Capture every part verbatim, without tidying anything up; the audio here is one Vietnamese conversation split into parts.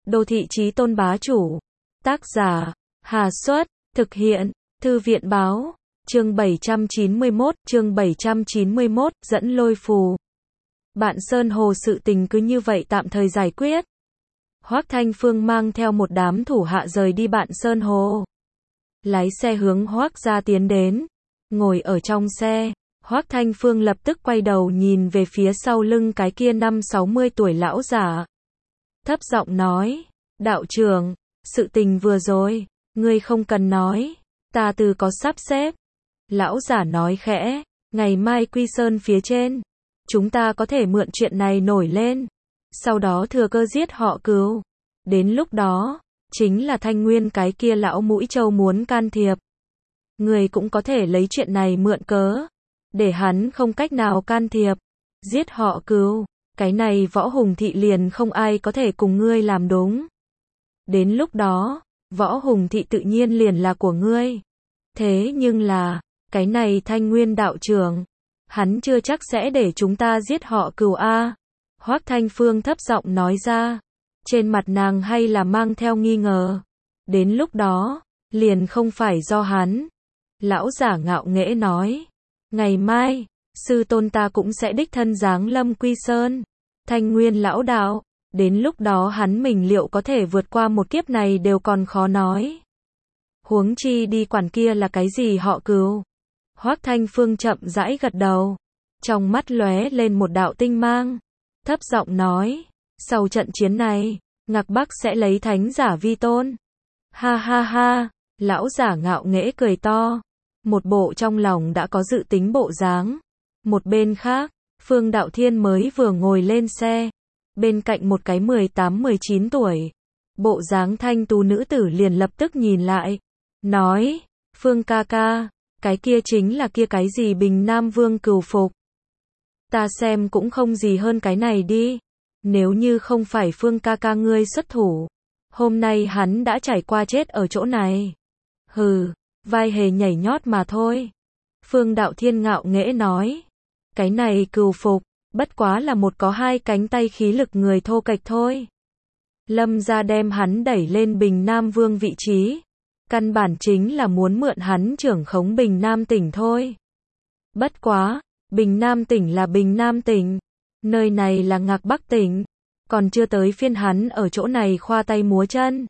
Đô thị chí tôn bá chủ. Tác giả, Hà Xuất, thực hiện, Thư viện báo, chương bảy trăm chín mươi mốt, chương bảy trăm chín mươi mốt, dẫn lôi phù. Bạn Sơn Hồ sự tình cứ như vậy tạm thời giải quyết. Hoắc Thanh Phương mang theo một đám thủ hạ rời đi Bạn Sơn Hồ. Lái xe hướng Hoắc gia tiến đến. Ngồi ở trong xe, Hoắc Thanh Phương lập tức quay đầu nhìn về phía sau lưng cái kia năm sáu mươi tuổi lão giả. Thấp giọng nói, đạo trưởng, sự tình vừa rồi, ngươi không cần nói, ta từ có sắp xếp. Lão giả nói khẽ, ngày mai Quy Sơn phía trên, chúng ta có thể mượn chuyện này nổi lên, sau đó thừa cơ giết họ Cừu. Đến lúc đó, chính là Thanh Nguyên cái kia lão mũi trâu muốn can thiệp. Người cũng có thể lấy chuyện này mượn cớ, để hắn không cách nào can thiệp. Giết họ Cừu, cái này Võ Hùng Thị liền không ai có thể cùng ngươi làm đúng. Đến lúc đó, Võ Hùng Thị tự nhiên liền là của ngươi. Thế nhưng là, cái này Thanh Nguyên đạo trưởng, hắn chưa chắc sẽ để chúng ta giết họ Cừu a. Hoắc Thanh Phương thấp giọng nói ra, trên mặt nàng hay là mang theo nghi ngờ. Đến lúc đó, liền không phải do hắn. Lão giả ngạo nghễ nói, ngày mai, sư tôn ta cũng sẽ đích thân giáng lâm Quy Sơn. Thanh Nguyên lão đạo, đến lúc đó hắn mình liệu có thể vượt qua một kiếp này đều còn khó nói. Huống chi đi quản kia là cái gì họ Cừu. Hoắc Thanh Phương chậm rãi gật đầu, trong mắt lóe lên một đạo tinh mang, thấp giọng nói, sau trận chiến này, Ngạc Bắc sẽ lấy thánh giả vi tôn. Ha ha ha, lão giả ngạo nghễ cười to, một bộ trong lòng đã có dự tính bộ dáng. Một bên khác, Phương Đạo Thiên mới vừa ngồi lên xe, bên cạnh một cái mười tám mười chín tuổi, bộ dáng thanh tú nữ tử liền lập tức nhìn lại, nói, Phương ca ca, cái kia chính là kia cái gì Bình Nam Vương Cừu phục. Ta xem cũng không gì hơn cái này đi, nếu như không phải Phương ca ca ngươi xuất thủ, hôm nay hắn đã trải qua chết ở chỗ này. Hừ, vai hề nhảy nhót mà thôi. Phương Đạo Thiên ngạo nghễ nói, cái này Cừu phục, bất quá là một có hai cánh tay khí lực người thô kệch thôi. Lâm gia đem hắn đẩy lên Bình Nam Vương vị trí, căn bản chính là muốn mượn hắn trưởng khống Bình Nam tỉnh thôi. Bất quá, Bình Nam tỉnh là Bình Nam tỉnh, nơi này là Ngạc Bắc tỉnh, còn chưa tới phiên hắn ở chỗ này khoa tay múa chân.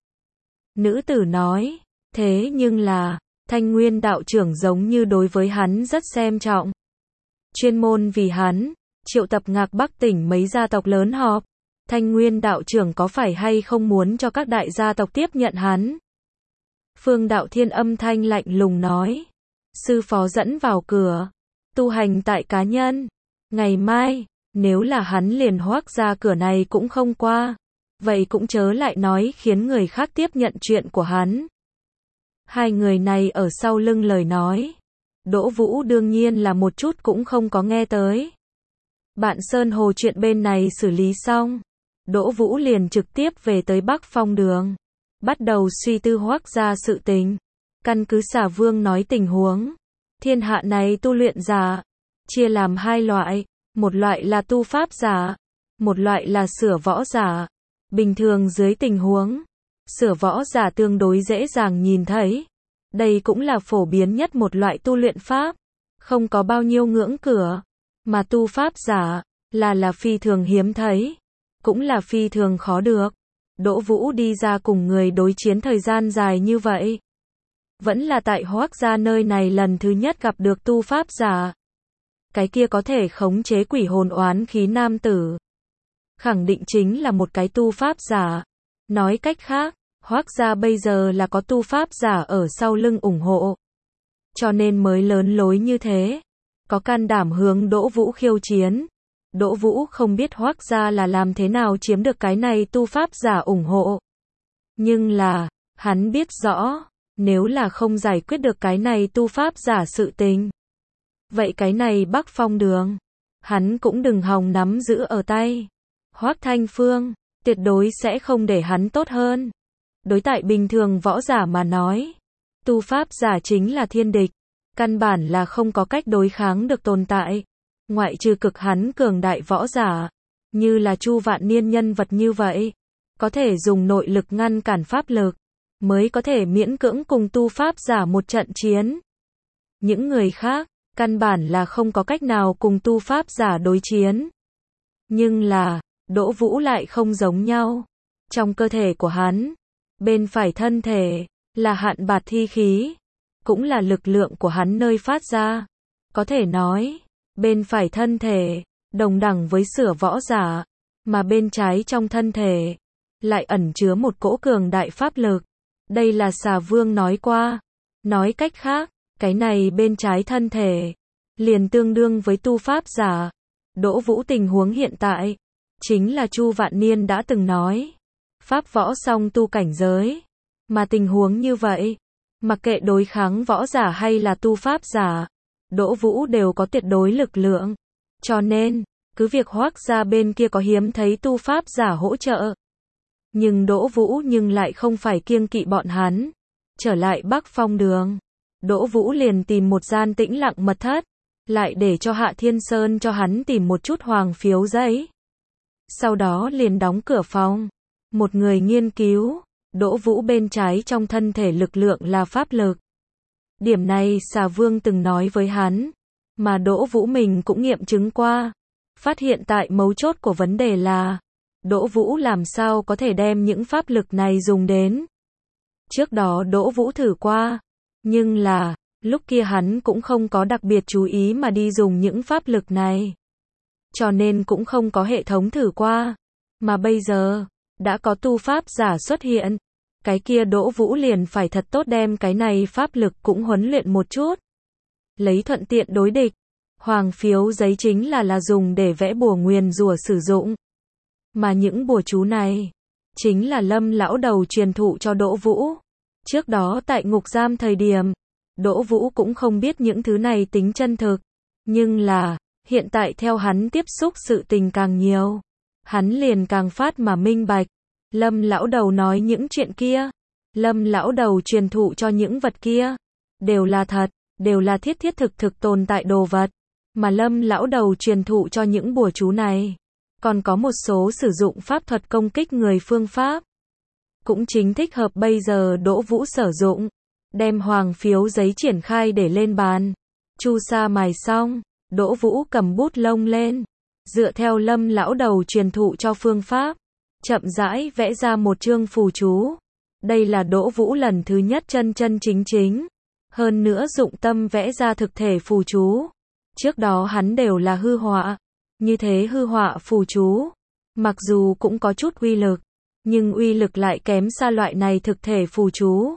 Nữ tử nói, thế nhưng là, Thanh Nguyên đạo trưởng giống như đối với hắn rất xem trọng. Chuyên môn vì hắn, triệu tập Ngạc Bắc tỉnh mấy gia tộc lớn họp. Thanh Nguyên đạo trưởng có phải hay không muốn cho các đại gia tộc tiếp nhận hắn? Phương Đạo Thiên âm thanh lạnh lùng nói, sư phó dẫn vào cửa, tu hành tại cá nhân. Ngày mai, nếu là hắn liền Hoắc ra cửa này cũng không qua, vậy cũng chớ lại nói khiến người khác tiếp nhận chuyện của hắn. Hai người này ở sau lưng lời nói, Đỗ Vũ đương nhiên là một chút cũng không có nghe tới. Bạn Sơn Hồ chuyện bên này xử lý xong, Đỗ Vũ liền trực tiếp về tới Bắc Phong Đường, bắt đầu suy tư Hoắc ra sự tình. Căn cứ Xà Vương nói tình huống, thiên hạ này tu luyện giả chia làm hai loại, một loại là tu pháp giả, một loại là sửa võ giả. Bình thường dưới tình huống, sửa võ giả tương đối dễ dàng nhìn thấy, đây cũng là phổ biến nhất một loại tu luyện pháp, không có bao nhiêu ngưỡng cửa, mà tu pháp giả là là phi thường hiếm thấy, cũng là phi thường khó được. Đỗ Vũ đi ra cùng người đối chiến thời gian dài như vậy, vẫn là tại Hoắc gia nơi này lần thứ nhất gặp được tu pháp giả. Cái kia có thể khống chế quỷ hồn oán khí nam tử, khẳng định chính là một cái tu pháp giả. Nói cách khác, Hoắc gia bây giờ là có tu pháp giả ở sau lưng ủng hộ, cho nên mới lớn lối như thế, có can đảm hướng Đỗ Vũ khiêu chiến. Đỗ Vũ không biết Hoắc gia là làm thế nào chiếm được cái này tu pháp giả ủng hộ. Nhưng là, hắn biết rõ, nếu là không giải quyết được cái này tu pháp giả sự tình, vậy cái này Bắc Phong Đường, hắn cũng đừng hòng nắm giữ ở tay. Hoắc Thanh Phương, tuyệt đối sẽ không để hắn tốt hơn. Đối tại bình thường võ giả mà nói, tu pháp giả chính là thiên địch, căn bản là không có cách đối kháng được tồn tại. Ngoại trừ cực hắn cường đại võ giả, như là Chu Vạn Niên nhân vật như vậy, có thể dùng nội lực ngăn cản pháp lực, mới có thể miễn cưỡng cùng tu pháp giả một trận chiến. Những người khác, căn bản là không có cách nào cùng tu pháp giả đối chiến. Nhưng là, Đỗ Vũ lại không giống nhau. Trong cơ thể của hắn, bên phải thân thể, là hạn bạt thi khí, cũng là lực lượng của hắn nơi phát ra. Có thể nói, bên phải thân thể, đồng đẳng với sửa võ giả, mà bên trái trong thân thể, lại ẩn chứa một cỗ cường đại pháp lực. Đây là Xà Vương nói qua. Nói cách khác, cái này bên trái thân thể, liền tương đương với tu pháp giả. Đỗ Vũ tình huống hiện tại, chính là Chu Vạn Niên đã từng nói. Pháp võ song tu cảnh giới. Mà tình huống như vậy, mặc kệ đối kháng võ giả hay là tu pháp giả, Đỗ Vũ đều có tuyệt đối lực lượng. Cho nên, cứ việc Hoắc gia bên kia có hiếm thấy tu pháp giả hỗ trợ. Nhưng Đỗ Vũ nhưng lại không phải kiêng kỵ bọn hắn. Trở lại Bắc Phong Đường, Đỗ Vũ liền tìm một gian tĩnh lặng mật thất, lại để cho Hạ Thiên Sơn cho hắn tìm một chút hoàng phiếu giấy. Sau đó liền đóng cửa phòng, một người nghiên cứu. Đỗ Vũ bên trái trong thân thể lực lượng là pháp lực. Điểm này Xà Vương từng nói với hắn, mà Đỗ Vũ mình cũng nghiệm chứng qua. Phát hiện tại mấu chốt của vấn đề là, Đỗ Vũ làm sao có thể đem những pháp lực này dùng đến. Trước đó Đỗ Vũ thử qua, nhưng là, lúc kia hắn cũng không có đặc biệt chú ý mà đi dùng những pháp lực này. Cho nên cũng không có hệ thống thử qua. Mà bây giờ, đã có tu pháp giả xuất hiện. Cái kia Đỗ Vũ liền phải thật tốt đem cái này pháp lực cũng huấn luyện một chút. Lấy thuận tiện đối địch. Hoàng phiếu giấy chính là là dùng để vẽ bùa nguyền rủa sử dụng. Mà những bùa chú này, chính là Lâm lão đầu truyền thụ cho Đỗ Vũ. Trước đó tại ngục giam thời điểm, Đỗ Vũ cũng không biết những thứ này tính chân thực. Nhưng là, hiện tại theo hắn tiếp xúc sự tình càng nhiều, hắn liền càng phát mà minh bạch. Lâm lão đầu nói những chuyện kia, Lâm lão đầu truyền thụ cho những vật kia, đều là thật, đều là thiết thiết thực thực tồn tại đồ vật. Mà Lâm lão đầu truyền thụ cho những bùa chú này, còn có một số sử dụng pháp thuật công kích người phương pháp. Cũng chính thích hợp bây giờ Đỗ Vũ sử dụng. Đem hoàng phiếu giấy triển khai để lên bàn. Chu sa mài xong, Đỗ Vũ cầm bút lông lên. Dựa theo Lâm lão đầu truyền thụ cho phương pháp, chậm rãi vẽ ra một chương phù chú. Đây là Đỗ Vũ lần thứ nhất chân chân chính chính. Hơn nữa dụng tâm vẽ ra thực thể phù chú. Trước đó hắn đều là hư họa. Như thế hư họa phù chú, mặc dù cũng có chút uy lực, nhưng uy lực lại kém xa loại này thực thể phù chú.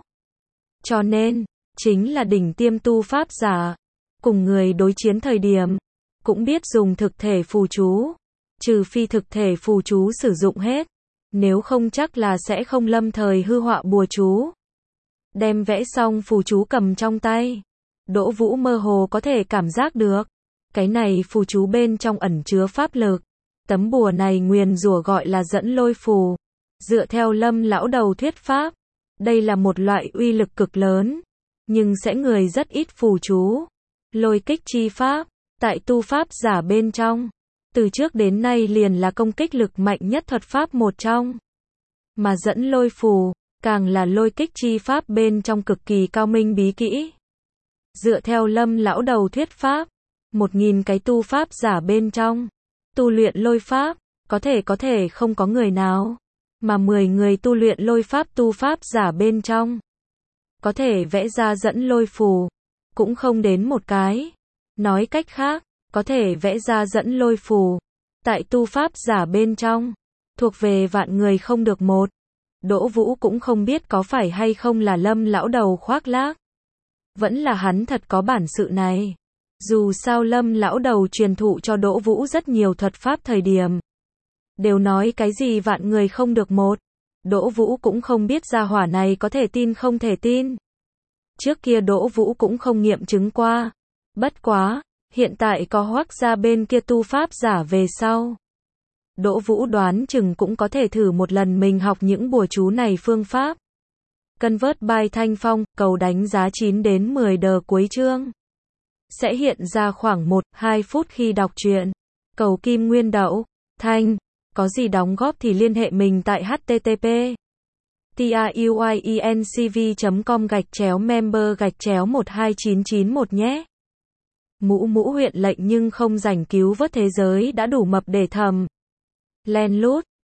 Cho nên, chính là đỉnh tiêm tu pháp giả, cùng người đối chiến thời điểm, cũng biết dùng thực thể phù chú. Trừ phi thực thể phù chú sử dụng hết, nếu không chắc là sẽ không lâm thời hư họa bùa chú. Đem vẽ xong phù chú cầm trong tay, Đỗ Vũ mơ hồ có thể cảm giác được. Cái này phù chú bên trong ẩn chứa pháp lực. Tấm bùa này nguyền rủa gọi là dẫn lôi phù. Dựa theo Lâm lão đầu thuyết pháp, đây là một loại uy lực cực lớn, nhưng sẽ người rất ít phù chú. Lôi kích chi pháp, tại tu pháp giả bên trong, từ trước đến nay liền là công kích lực mạnh nhất thuật pháp một trong. Mà dẫn lôi phù, càng là lôi kích chi pháp bên trong cực kỳ cao minh bí kỹ. Dựa theo Lâm lão đầu thuyết pháp, một nghìn cái tu pháp giả bên trong, tu luyện lôi pháp, có thể có thể không có người nào. Mà mười người tu luyện lôi pháp tu pháp giả bên trong, có thể vẽ ra dẫn lôi phù, cũng không đến một cái. Nói cách khác, có thể vẽ ra dẫn lôi phù, tại tu pháp giả bên trong, thuộc về vạn người không được một. Đỗ Vũ cũng không biết có phải hay không là Lâm lão đầu khoác lác. Vẫn là hắn thật có bản sự này. Dù sao Lâm lão đầu truyền thụ cho Đỗ Vũ rất nhiều thuật pháp thời điểm, đều nói cái gì vạn người không được một. Đỗ Vũ cũng không biết gia hỏa này có thể tin không thể tin. Trước kia Đỗ Vũ cũng không nghiệm chứng qua. Bất quá, hiện tại có Hoắc gia bên kia tu pháp giả về sau. Đỗ Vũ đoán chừng cũng có thể thử một lần mình học những bùa chú này phương pháp. Convert by Thanh Phong, cầu đánh giá chín đến mười đờ cuối chương. Sẽ hiện ra khoảng một đến hai phút khi đọc truyện. Cầu kim nguyên đậu, Thanh. Có gì đóng góp thì liên hệ mình tại http tiuyencv chấm com gạch chéo member gạch chéo một hai chín chín một nhé. Mũ mũ huyện lệnh nhưng không rảnh cứu vớt thế giới đã đủ mập để thầm. Len lút.